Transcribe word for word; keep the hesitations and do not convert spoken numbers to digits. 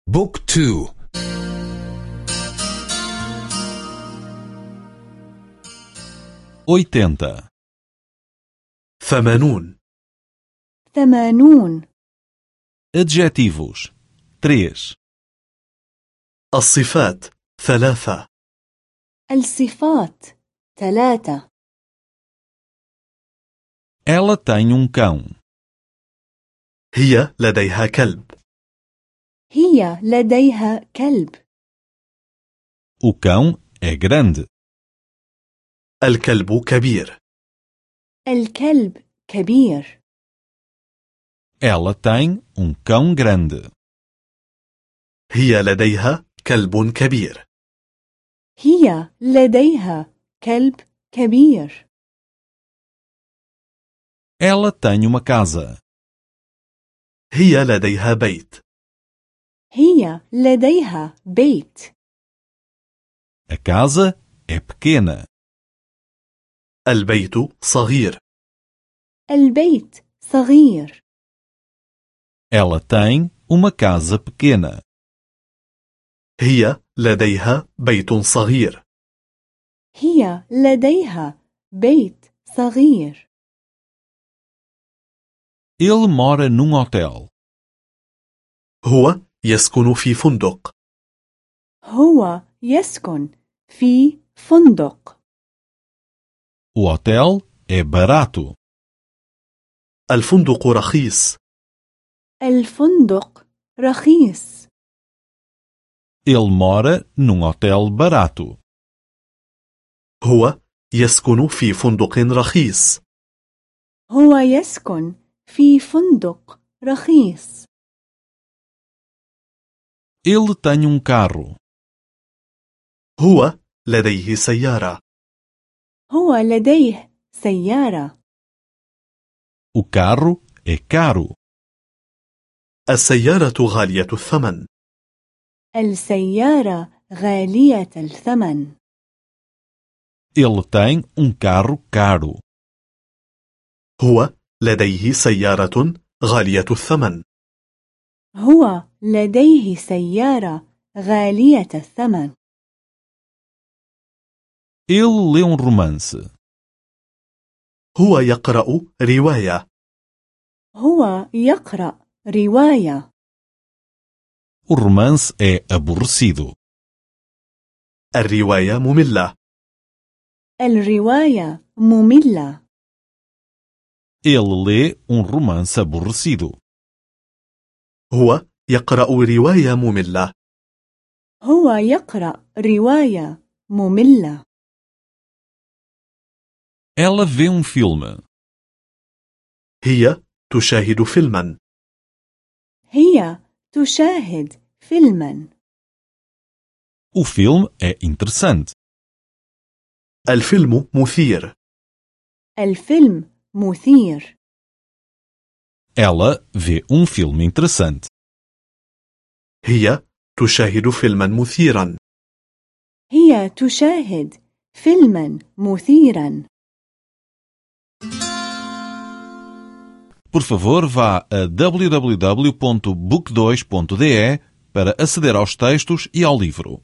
بوك تو. oitenta. ثمانون. ثمانون. Adjetivos. três. الصفات ثلاثة. الصفات ثلاثة. Ela tem um cão. هي لديها كلب. هي لديها كلب. O cão é grande. الكلب كبير. الكلب كبير. Ela tem um cão grande. هي لديها كلب كبير. هي لديها كلب كبير. Ela tem uma casa. هي لديها بيت. هي لديها بيت. A casa é pequena. البيت صغير. البيت صغير. Ela tem uma casa pequena. هي لديها بيت صغير. هي لديها بيت صغير. Ele mora num hotel. هو يسكن في فندق. هو يسكن في فندق. O hotel é barato. الفندق رخيص. الفندق رخيص. Ele mora num hotel barato. هو يسكن في فندق رخيص. هو يسكن في فندق رخيص. Ele tem um carro. هو لديه سيارة. هو لديه سيارة. O carro é caro. السيارة غالية الثمن. السيارة غالية الثمن. Ele tem um carro caro. هو لديه سيارة غالية الثمن. هو لديه سيارة غالية الثمن. Ele lê um romance. هو يقرأ رواية. هو يقرأ رواية. O romance é aborrecido. الرواية مملة. الرواية مملة. Ele lê um romance aborrecido. هو يقرأ رواية مملة. هو يقرأ رواية مملة. Ela vê um filme. هي تشاهد فيلما. هي تشاهد فيلما. O filme é interessante. الفيلم مثير. الفيلم مثير. Ela vê um filme interessante. هي تشاهد فيلما مثيرا. هي تشاهد فيلما مثيرا. Por favor, vá a w w w ponto book dois ponto d e para aceder aos textos e ao livro.